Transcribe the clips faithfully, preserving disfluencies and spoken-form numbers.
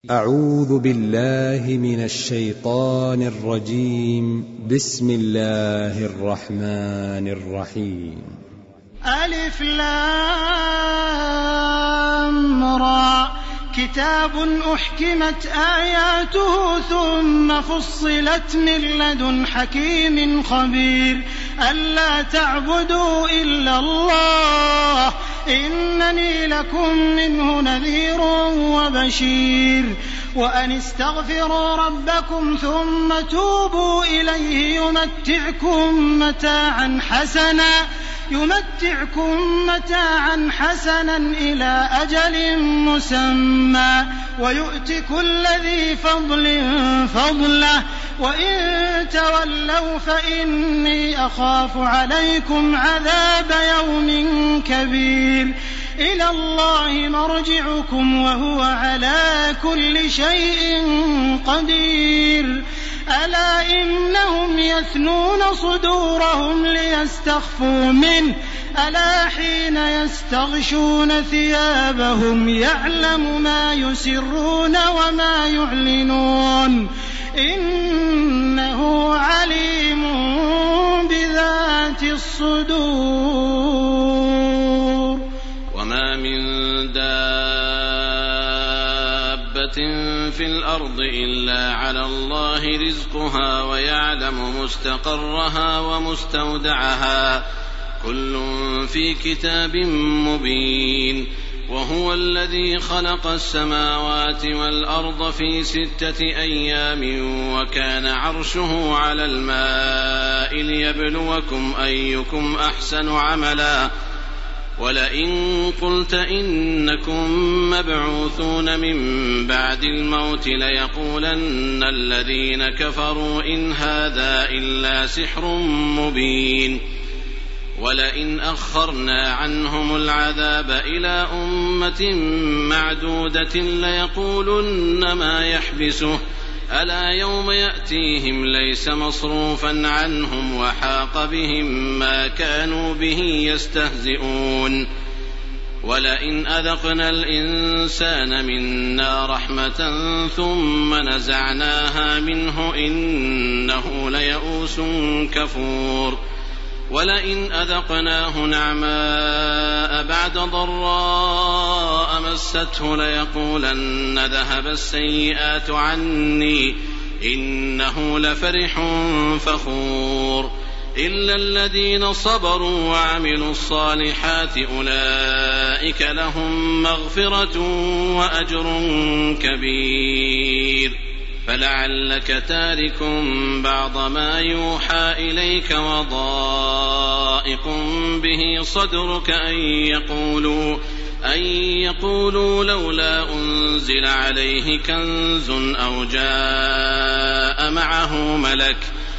أعوذ بالله من الشيطان الرجيم. بسم الله الرحمن الرحيم. ألف لام را كتاب أحكمت آياته ثم فصلت من لدن حكيم خبير ألا تعبدوا إلا الله إنني لكم منه نذير وبشير وأن استغفروا ربكم ثم توبوا إليه يمتعكم متاعا حسنا يمتعكم متاعا حسنا إلى أجل مسمى ويؤت كل ذي فضل فضله وإن تولوا فإني أخاف عليكم عذاب يوم كبير إلى الله مرجعكم وهو على كل شيء قدير ألا إنهم يثنون صدورهم ليستخفوا منه ألا حين يستغشون ثيابهم يعلم ما يسرون وما يعلنون إنه عليم بذات الصدور. وما من دابة في الأرض إلا على الله رزقها ويعلم مستقرها ومستودعها كل في كتاب مبين. وهو الذي خلق السماوات والأرض في ستة أيام وكان عرشه على الماء ليبلوكم أيكم أحسن عملا ولئن قلت إنكم مبعوثون من بعد الموت ليقولن الذين كفروا إن هذا إلا سحر مبين. ولئن أخرنا عنهم العذاب إلى أمة معدودة ليقولن ما يحبسه ألا يوم يأتيهم ليس مصروفا عنهم وحاق بهم ما كانوا به يستهزئون. ولئن أذقنا الإنسان منا رحمة ثم نزعناها منه إنه ليئوس كفور. ولئن أذقناه نعماء بعد ضراء مسته ليقولن ذهب السيئات عني إنه لفرح فخور. إلا الذين صبروا وعملوا الصالحات أولئك لهم مغفرة وأجر كبير. فلعلك تارك بعض ما يوحى إليك وضائق به صدرك أن يقولوا, أن يقولوا لولا أنزل عليه كنز أو جاء معه ملك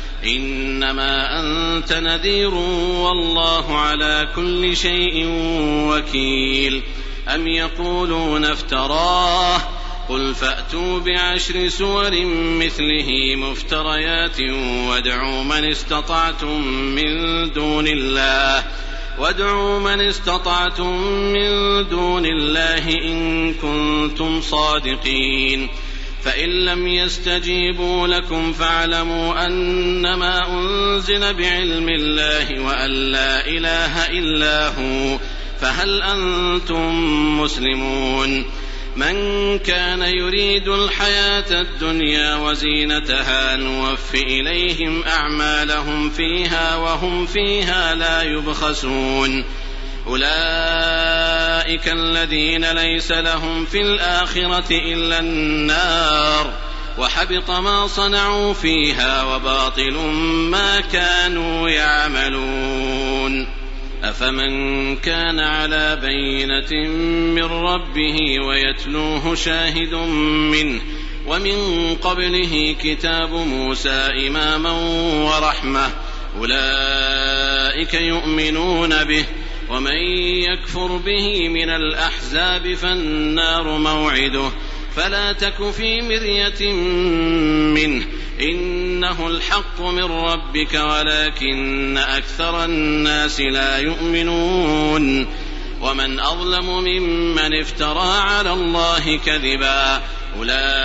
إنما أنت نذير والله على كل شيء وكيل. أم يقولون افتراه قل فأتوا بعشر سور مثله مفتريات وادعوا من استطعتم من دون الله وادعوا من استطعتم من دون الله إن كنتم صادقين. فإن لم يستجيبوا لكم فاعلموا أنما أنزل بعلم الله وأن لا إله إلا هو فهل أنتم مسلمون. من كان يريد الحياة الدنيا وزينتها نوف إليهم أعمالهم فيها وهم فيها لا يبخسون. أولئك الذين ليس لهم في الآخرة إلا النار وحبط ما صنعوا فيها وباطل ما كانوا يعملون. أفمن كان على بينة من ربه ويتلوه شاهد منه ومن قبله كتاب موسى إماما ورحمة أولئك يؤمنون به. ومن يكفر به من الأحزاب فالنار موعده فلا تك في مرية منه إنه الحق من ربك ولكن أكثر الناس لا يؤمنون. ومن أظلم ممن افترى على الله كذبا أولئك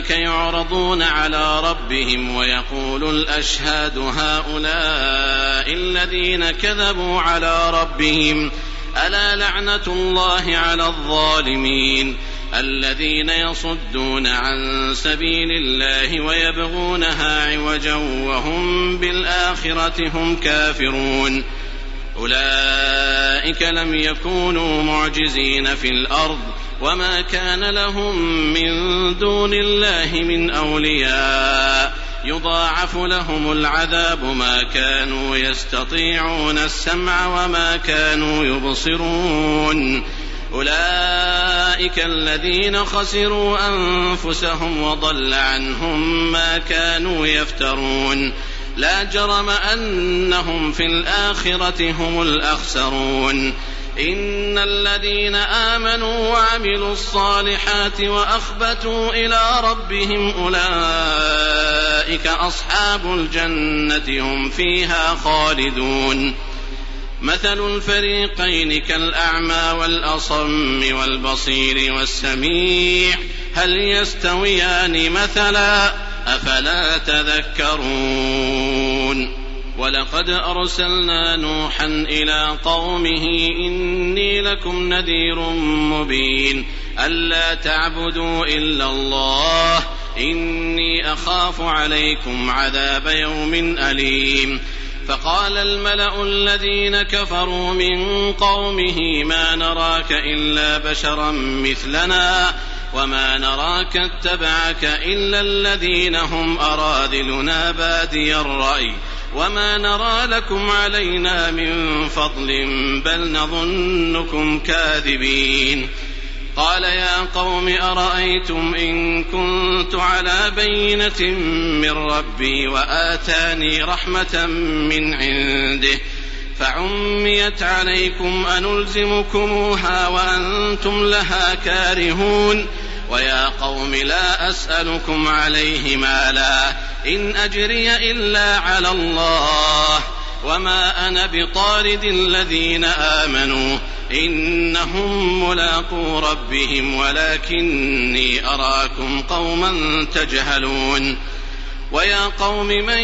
أولئك يعرضون على ربهم ويقول الأشهاد هؤلاء الذين كذبوا على ربهم ألا لعنة الله على الظالمين الذين يصدون عن سبيل الله ويبغونها عوجا وهم بالآخرة هم كافرون أولئك لم يكونوا معجزين في الأرض وما كان لهم من دون الله من أولياء يضاعف لهم العذاب ما كانوا يستطيعون السمع وما كانوا يبصرون أولئك الذين خسروا أنفسهم وضل عنهم ما كانوا يفترون لا جرم أنهم في الآخرة هم الأخسرون إن الذين آمنوا وعملوا الصالحات وأخبتوا إلى ربهم أولئك أصحاب الجنة هم فيها خالدون مثل الفريقين كالأعمى والأصم والبصير والسميع هل يستويان مثلا أفلا تذكرون ولقد أرسلنا نوحا إلى قومه إني لكم نذير مبين ألا تعبدوا إلا الله إني أخاف عليكم عذاب يوم أليم فقال الملأ الذين كفروا من قومه ما نراك إلا بشرا مثلنا وما نراك اتبعك إلا الذين هم أراذلنا بادي الرأي وما نرى لكم علينا من فضل بل نظنكم كاذبين قال يا قوم أرأيتم إن كنت على بينة من ربي وآتاني رحمة من عنده فعميت عليكم أنلزمكموها وأنتم لها كارهون ويا قوم لا أسألكم عليه مالا إن أجري إلا على الله وما أنا بطارد الذين آمنوا إنهم ملاقو ربهم ولكني أراكم قوما تجهلون ويا قوم من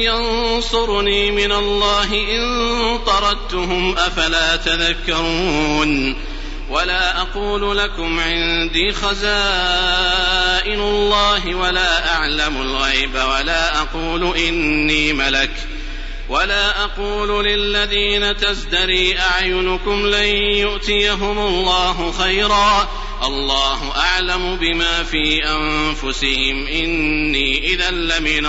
ينصرني من الله إن طردتهم أفلا تذكرون ولا أقول لكم عندي خزائن الله ولا أعلم الغيب ولا أقول إني ملك ولا أقول للذين تزدري أعينكم لن يؤتيهم الله خيرا الله أعلم بما في أنفسهم إني إذا لمن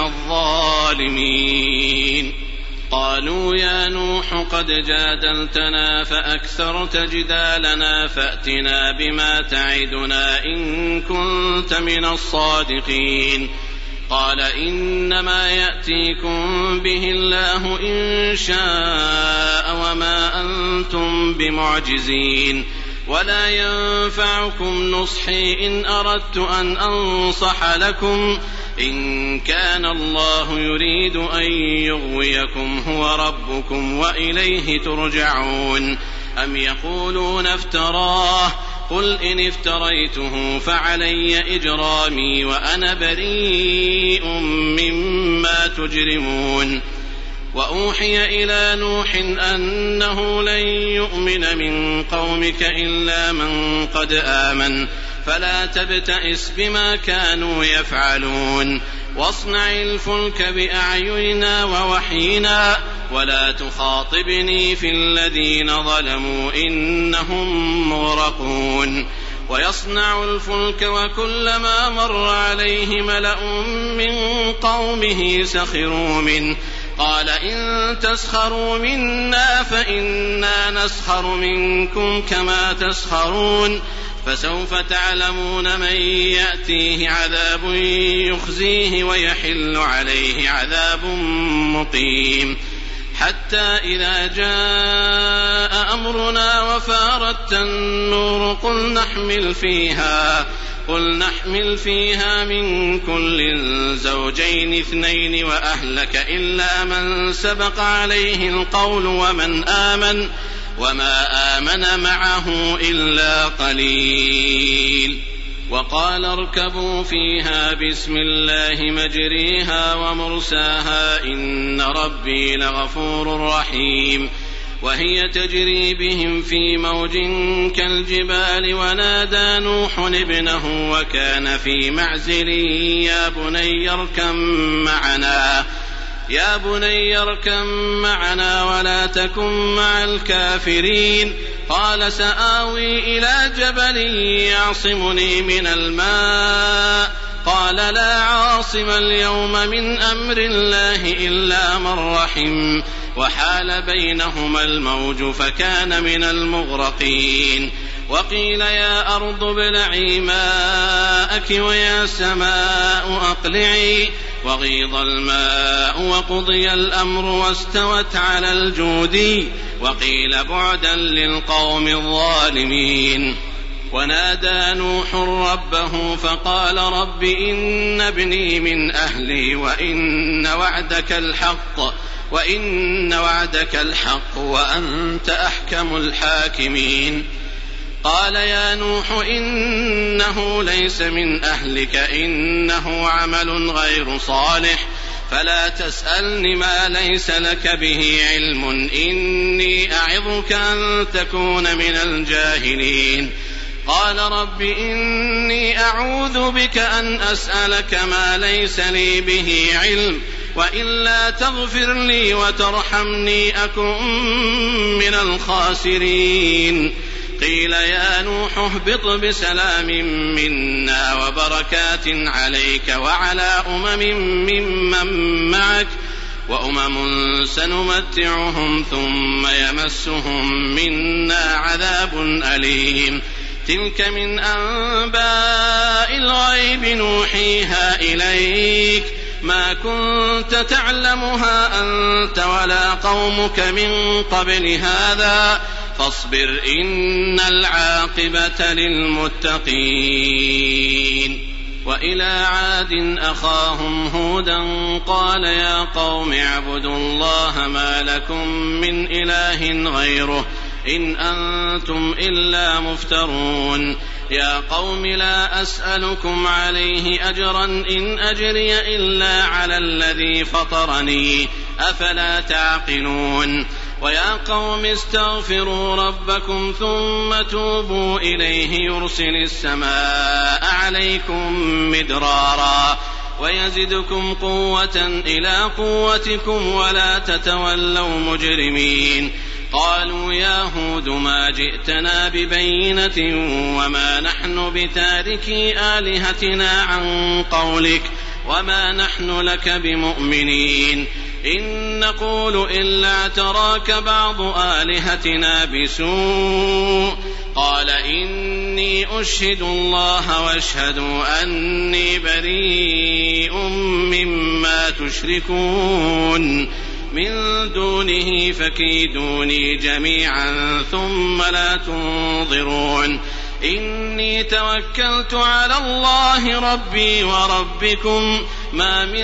الظالمين قالوا يا نوح قد جادلتنا فأكثرت جدالنا فأتنا بما تعدنا إن كنت من الصادقين قال إنما يأتيكم به الله إن شاء وما أنتم بمعجزين ولا ينفعكم نصحي إن أردت أن أنصح لكم إن كان الله يريد أن يغويكم هو ربكم وإليه ترجعون أم يقولون افتراه قل إن افتريته فعلي إجرامي وأنا بريء مما تجرمون وأوحي إلى نوح أنه لن يؤمن من قومك إلا من قد آمن فلا تبتئس بما كانوا يفعلون واصنع الفلك بأعيننا ووحينا ولا تخاطبني في الذين ظلموا إنهم مغرقون ويصنع الفلك وكلما مر عليه ملأ من قومه سخروا منه قال إن تسخروا منا فإنا نسخر منكم كما تسخرون فسوف تعلمون من يأتيه عذاب يخزيه ويحل عليه عذاب مقيم حتى إذا جاء أمرنا وفارت النور قل نحمل فيها قل نحمل فيها من كل زوجين اثنين وأهلك إلا من سبق عليه القول ومن آمن وما آمن معه إلا قليل وقال اركبوا فيها بسم الله مجريها ومرساها إن ربي لغفور رحيم وهي تجري بهم في موج كالجبال ونادى نوح ابنه وكان في معزل يا بني اركب معنا يا بني اركب معنا ولا تكن مع الكافرين قال سآوي إلى جبل يعصمني من الماء قال لا عاصم اليوم من أمر الله إلا من رحم وحال بينهما الموج فكان من المغرقين وقيل يا أرض ابلعي ماءك ويا سماء أقلعي وغيض الماء وقضي الأمر واستوت على الجودي وقيل بعدا للقوم الظالمين ونادى نوح ربه فقال رب إن ابني من أهلي وإن وعدك الحق وإن وعدك الحق وأنت أحكم الحاكمين قال يا نوح إنه ليس من أهلك إنه عمل غير صالح فلا تسألني ما ليس لك به علم إني أعظك أن تكون من الجاهلين قال رب إني أعوذ بك أن أسألك ما ليس لي به علم وإلا تغفر لي وترحمني أكن من الخاسرين قيل يا نوح اهبط بسلام منا وبركات عليك وعلى أمم ممن معك وأمم سنمتعهم ثم يمسهم منا عذاب أليم تلك من أنباء الغيب نوحيها إليك ما كنت تعلمها أنت ولا قومك من قبل هذا فاصبر إن العاقبة للمتقين وإلى عاد أخاهم هودا قال يا قوم اعبدوا الله ما لكم من إله غيره إن أنتم إلا مفترون يا قوم لا أسألكم عليه أجرا إن أجري إلا على الذي فطرني أفلا تعقلون ويا قوم استغفروا ربكم ثم توبوا إليه يرسل السماء عليكم مدرارا ويزدكم قوة إلى قوتكم ولا تتولوا مجرمين قالوا يا هود ما جئتنا ببينة وما نحن بتاركي آلهتنا عن قولك وما نحن لك بمؤمنين إن نقول إلا تراك بعض آلهتنا بسوء قال إني أشهد الله واشهدوا أني بريء مما تشركون من دونه فكيدوني جميعا ثم لا تنظرون إني توكلت على الله ربي وربكم ما من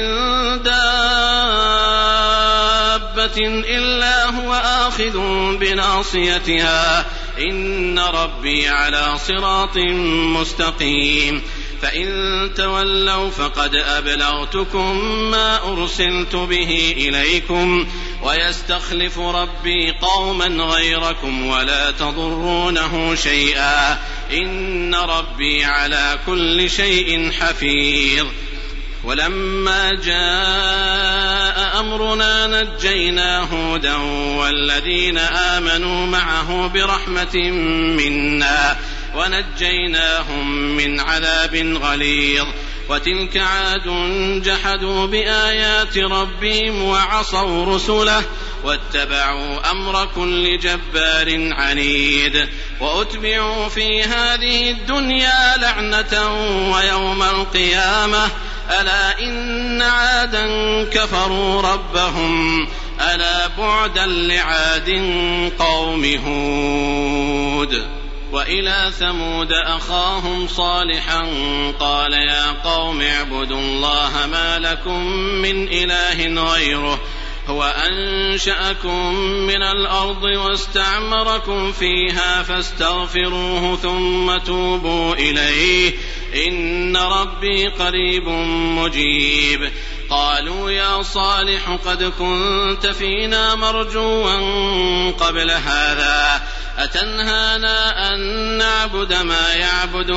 دابة إلا هو آخذ بناصيتها إن ربي على صراط مستقيم فإن تولوا فقد أبلغتكم ما أرسلت به إليكم ويستخلف ربي قوما غيركم ولا تضرونه شيئا إن ربي على كل شيء حفيظ ولما جاء أمرنا نجينا هودا والذين آمنوا معه برحمة منا ونجيناهم من عذاب غليظ وتلك عاد جحدوا بآيات ربهم وعصوا رسله واتبعوا أمر كل جبار عنيد وأتبعوا في هذه الدنيا لعنة ويوم القيامة ألا إن عادا كفروا ربهم ألا بعدا لعاد قوم هود وإلى ثمود أخاهم صالحا قال يا قوم اعبدوا الله ما لكم من إله غيره هو أنشأكم من الأرض واستعمركم فيها فاستغفروه ثم توبوا إليه إن ربي قريب مجيب. قالوا يا صالح قد كنت فينا مرجوا قبل هذا أتنهانا أن نعبد ما يعبد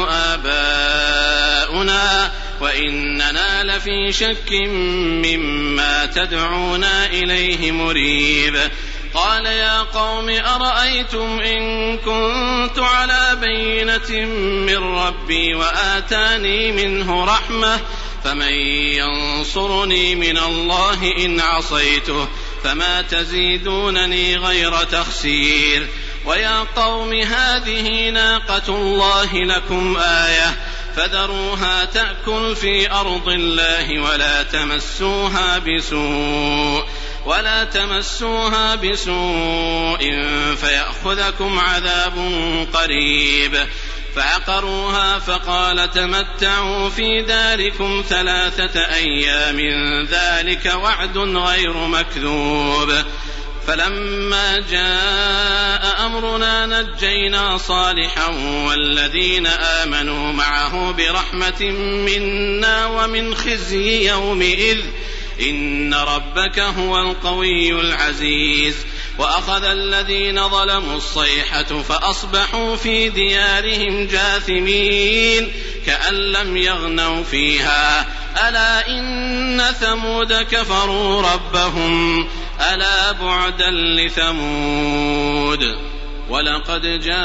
آباؤنا وإننا لفي شك مما تدعونا إليه مريب. قال يا قوم أرأيتم إن كنت على بينة من ربي وآتاني منه رحمة فمن ينصرني من الله إن عصيته فما تزيدونني غير تخسير. ويا قوم هذه ناقة الله لكم آية فذروها تأكل في أرض الله ولا تمسوها بسوء ولا تمسوها بسوء فيأخذكم عذاب قريب. فعقروها فقال تمتعوا في داركم ثلاثة أيام ذلك وعد غير مكذوب. فلما جاء أمرنا نجينا صالحا والذين آمنوا معه برحمة منا ومن خزي يومئذ إن ربك هو القوي العزيز. وأخذ الذين ظلموا الصيحة فأصبحوا في ديارهم جاثمين كأن لم يغنوا فيها ألا إن ثمود كفروا ربهم ألا بعدا لثمود. ولقد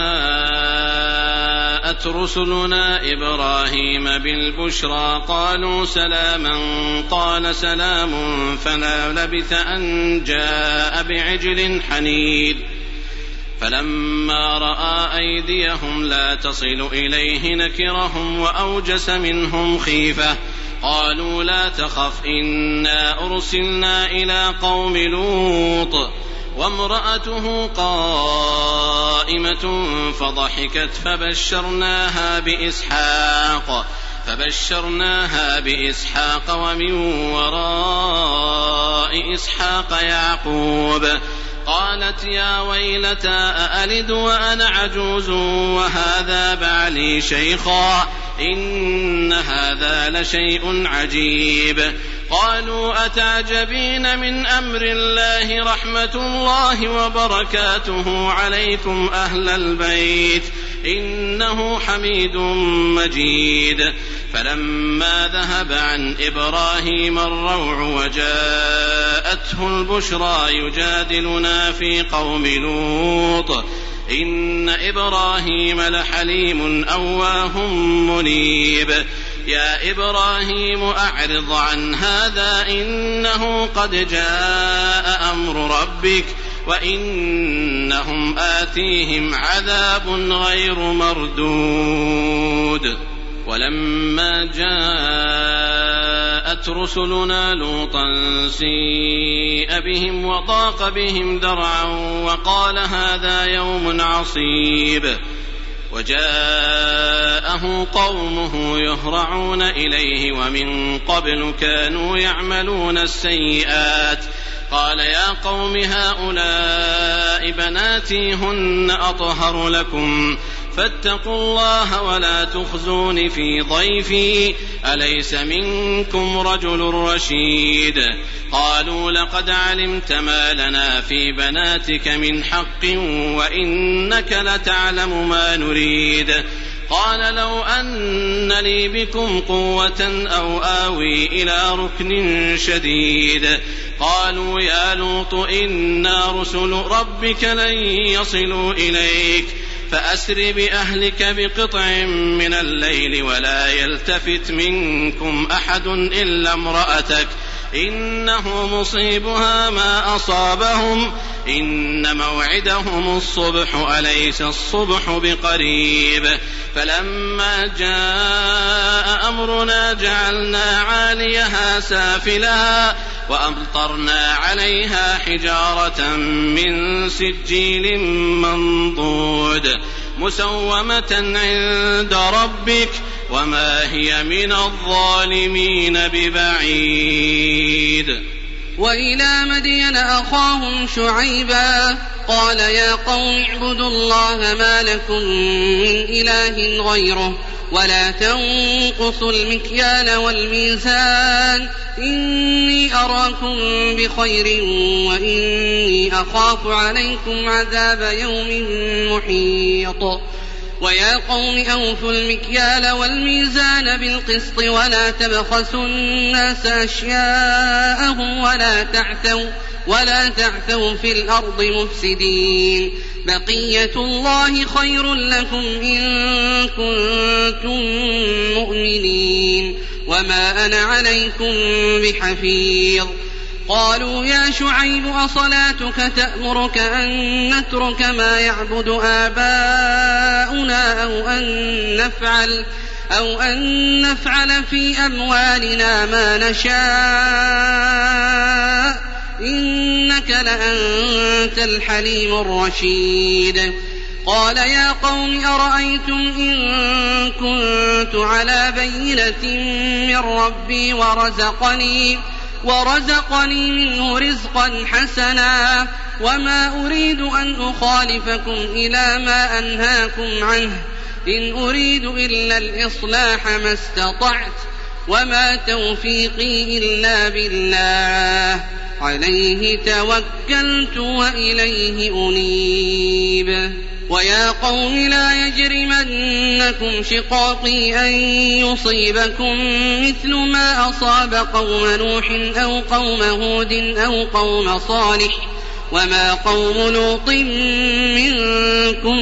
جاءت رسلنا إبراهيم بالبشرى قالوا سلاما قال سلام فلا لبث أن جاء بعجل حنيذ. فلما رأى أيديهم لا تصل إليه نكرهم وأوجس منهم خيفة قالوا لا تخف إنا أرسلنا إلى قوم لوط وامرأته قائمة فضحكت فبشرناها بإسحاق فبشرناها بإسحاق ومن وراء إسحاق يعقوب. قالت يا ويلتى أألد وأنا عجوز وهذا بعلي شيخا إن هذا لشيء عجيب. قالوا أتعجبين من أمر الله رحمة الله وبركاته عليكم أهل البيت إنه حميد مجيد. فلما ذهب عن إبراهيم الروع وجاءته البشرى يجادلنا في قوم لوط إن إبراهيم لحليم أواه منيب. يا إبراهيم أعرض عن هذا إنه قد جاء أمر ربك وإنهم آتيهم عذاب غير مردود. ولما جاءت رسلنا لوطا سيء بهم وضاق بهم ذرعا وقال هذا يوم عصيب. وجاءه قومه يهرعون إليه ومن قبل كانوا يعملون السيئات قال يا قوم هؤلاء بناتي هن أطهر لكم فاتقوا الله ولا تخزون في ضيفي أليس منكم رجل رشيد. قالوا لقد علمت ما لنا في بناتك من حق وإنك لتعلم ما نريد. قال لو أن لي بكم قوة أو آوي إلى ركن شديد. قالوا يا لوط إنا رسل ربك لن يصلوا إليك فأسر بأهلك بقطع من الليل ولا يلتفت منكم أحد إلا امرأتك إنه مصيبها ما أصابهم إن موعدهم الصبح أليس الصبح بقريب. فلما جاء أمرنا جعلنا عاليها سافلها وأمطرنا عليها حجارة من سجيل منضود مسومة عند ربك وما هي من الظالمين ببعيد. وإلى مدين أخاهم شعيبا قال يا قوم اعبدوا الله ما لكم من إله غيره ولا تنقصوا المكيال والميزان إني أراكم بخير وإني أخاف عليكم عذاب يوم محيط ويا قوم أوفوا المكيال والميزان بالقسط ولا تبخسوا الناس أشياءهم ولا تعثوا ولا تعثوا في الأرض مفسدين بقية الله خير لكم إن كنتم مؤمنين وما أنا عليكم بحفيظ قالوا يا شعيب أصلاتك تأمرك أن نترك ما يعبد آباؤنا أو أن نفعل أو أن نفعل في أموالنا ما نشاء إنك لأنت الحليم الرشيد قال يا قوم أرأيتم إن كنت على بينة من ربي ورزقني ورزقني منه رزقا حسنا وما أريد أن أخالفكم إلى ما أنهاكم عنه إن أريد إلا الإصلاح ما استطعت وما توفيقي إلا بالله عليه توكلت وإليه أنيب ويا قوم لا يجرمنكم شقاقي أن يصيبكم مثل ما أصاب قوم نوح أو قوم هود أو قوم صالح وما قوم لوط منكم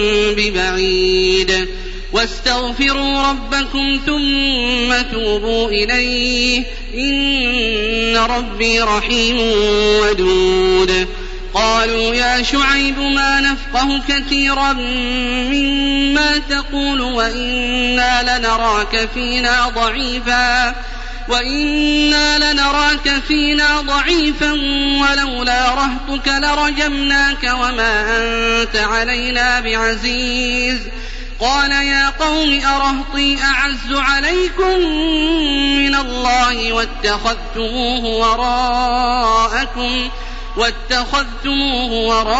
ببعيد واستغفروا ربكم ثم توبوا إليه إن ربي رحيم ودود قالوا يا شعيب ما نفقه كثيرا مما تقول وإنا لنراك فينا ضعيفا وإنا لنراك فينا ضعيفا ولولا رهطك لرجمناك وما أنت علينا بعزيز قال يا قوم أرهطي أعز عليكم من الله واتخذتموه وراءكم واتخذتموه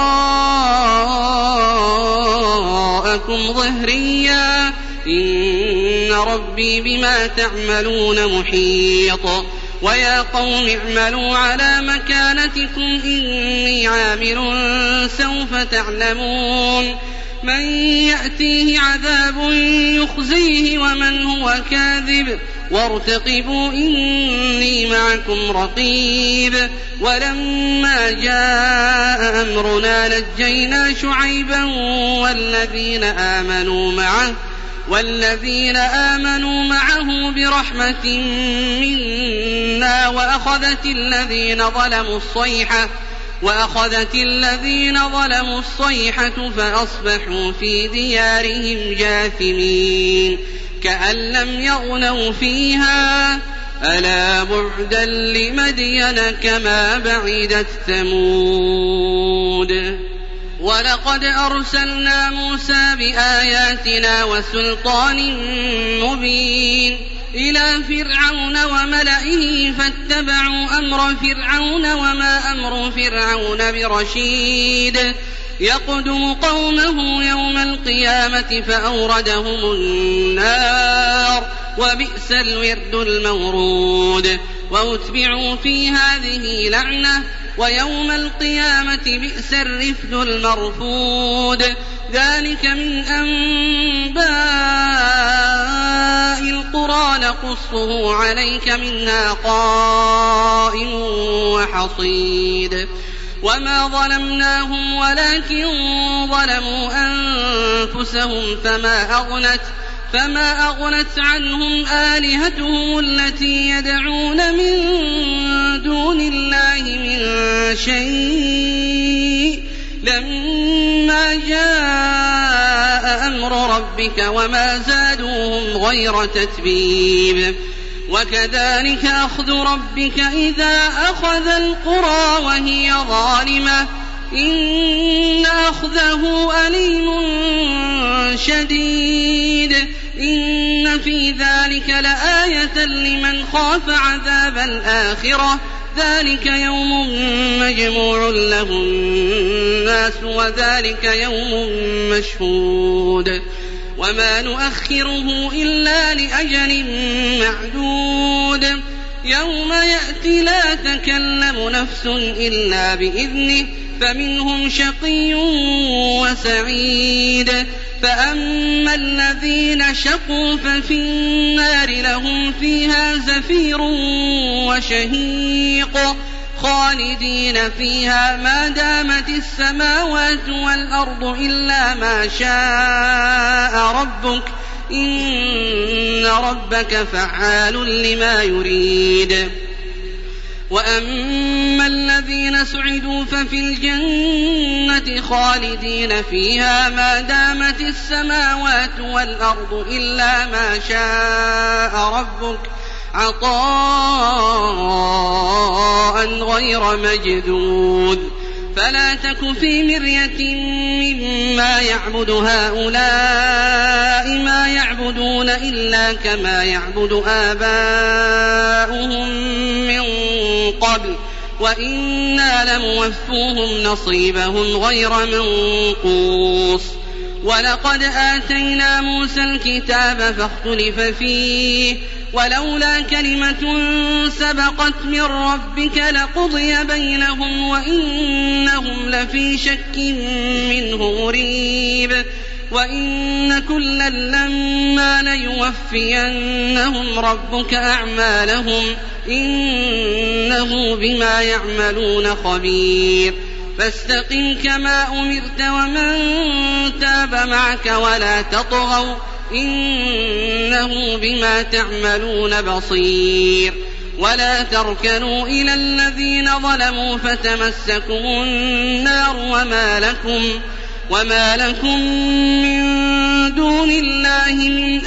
وراءكم ظهريا إن ربي بما تعملون محيط ويا قوم اعملوا على مكانتكم إني عامل سوف تعلمون من يأتيه عذاب يخزيه ومن هو كاذب وارتقبوا إني معكم رقيب ولما جاء أمرنا نجينا شعيبا والذين آمنوا معه والذين آمنوا معه برحمة منا وأخذت الذين ظلموا الصيحة وأخذت الذين ظلموا الصيحة فأصبحوا في ديارهم جاثمين كأن لم يغنوا فيها ألا بعدا لمدين كما بعدت ثمود ولقد أرسلنا موسى بآياتنا وسلطان مبين إلى فرعون وملئه فاتبعوا أمر فرعون وما أمر فرعون برشيد يقدم قومه يوم القيامة فأوردهم النار وبئس الورد المورود وأتبعوا في هذه لعنة ويوم القيامة بئس الرفد المرفود ذلك من أنباء القرى نقصه عليك منها قائم وحصيد وما ظلمناهم ولكن ظلموا أنفسهم فما أغنت فما أغنت عنهم آلهتهم التي يدعون من دون الله من شيء لما جاء أمر ربك وما زادوهم غير تتبيب وكذلك أخذ ربك إذا أخذ القرى وهي ظالمة إن أخذه أليم شديد إن في ذلك لآية لمن خاف عذاب الآخرة ذلك يوم مجموع له الناس وذلك يوم مشهود وما نؤخره إلا لأجل معدود يوم يأتي لا تكلم نفس إلا بإذنه فمنهم شقي وسعيد فأما الذين شقوا ففي النار لهم فيها زفير وشهيق خالدين فيها ما دامت السماوات والأرض إلا ما شاء ربك إن ربك فعال لما يريد وأما الذين سعدوا ففي الجنة خالدين فيها ما دامت السماوات والأرض إلا ما شاء ربك عطاء غير مجدود فلا تك في مرية مما يعبد هؤلاء ما يعبدون إلا كما يعبد آباؤهم من قبل وإنا لموفوهم نصيبهم غير منقوص ولقد آتينا موسى الكتاب فاختلف فيه ولولا كلمة سبقت من ربك لقضي بينهم وإنهم لفي شك منه مريب وإن كلا لما ليوفينهم ربك أعمالهم إنه بما يعملون خبير فاستقم كما أمرت ومن تاب معك ولا تطغوا إنه بما تعملون بصير ولا تركنوا إلى الذين ظلموا فتمسكم النار وما لكم, وما لكم من دون الله من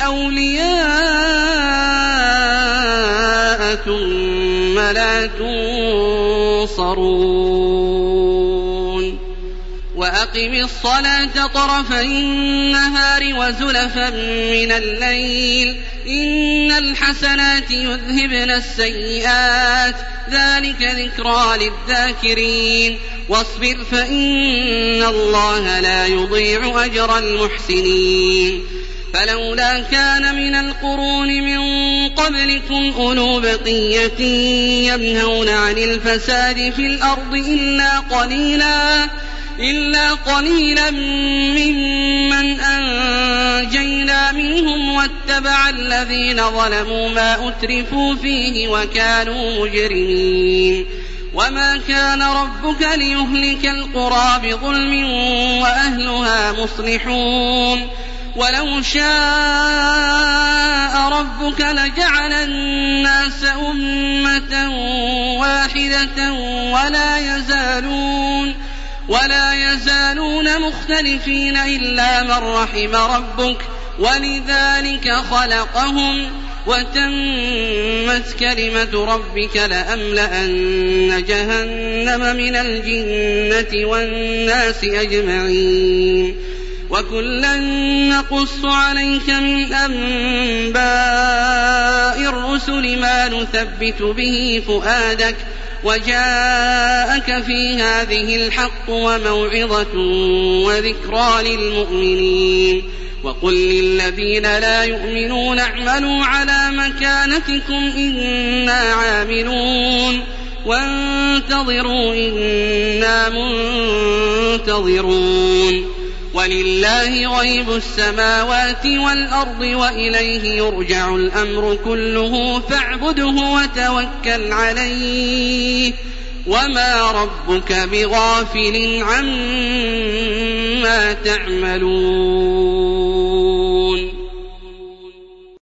أولياء ثم لا تنصرون وأقم الصلاة طرفي النهار وزلفا من الليل إن الحسنات يذهبن السيئات ذلك ذكرى للذاكرين واصبر فإن الله لا يضيع أجر المحسنين فلولا كان من القرون من قبلكم أولو بقية ينهون عن الفساد في الأرض إلا قليلا إلا قليلا ممن أنجينا منهم واتبع الذين ظلموا ما أترفوا فيه وكانوا مجرمين وما كان ربك ليهلك القرى بظلم وأهلها مصلحون ولو شاء ربك لجعل الناس أمة واحدة ولا يزالون ولا يزالون مختلفين إلا من رحم ربك ولذلك خلقهم وتمت كلمة ربك لأملأن جهنم من الجنة والناس أجمعين وكلا نقص عليك من أنباء الرسل ما نثبت به فؤادك وجاءك في هذه الحق وموعظة وذكرى للمؤمنين وقل للذين لا يؤمنون اعملوا على مكانتكم إنا عاملون وانتظروا إنا منتظرون ولله غيب السماوات والأرض وإليه يرجع الأمر كله فاعبده وتوكل عليه وما ربك بغافل عما تعملون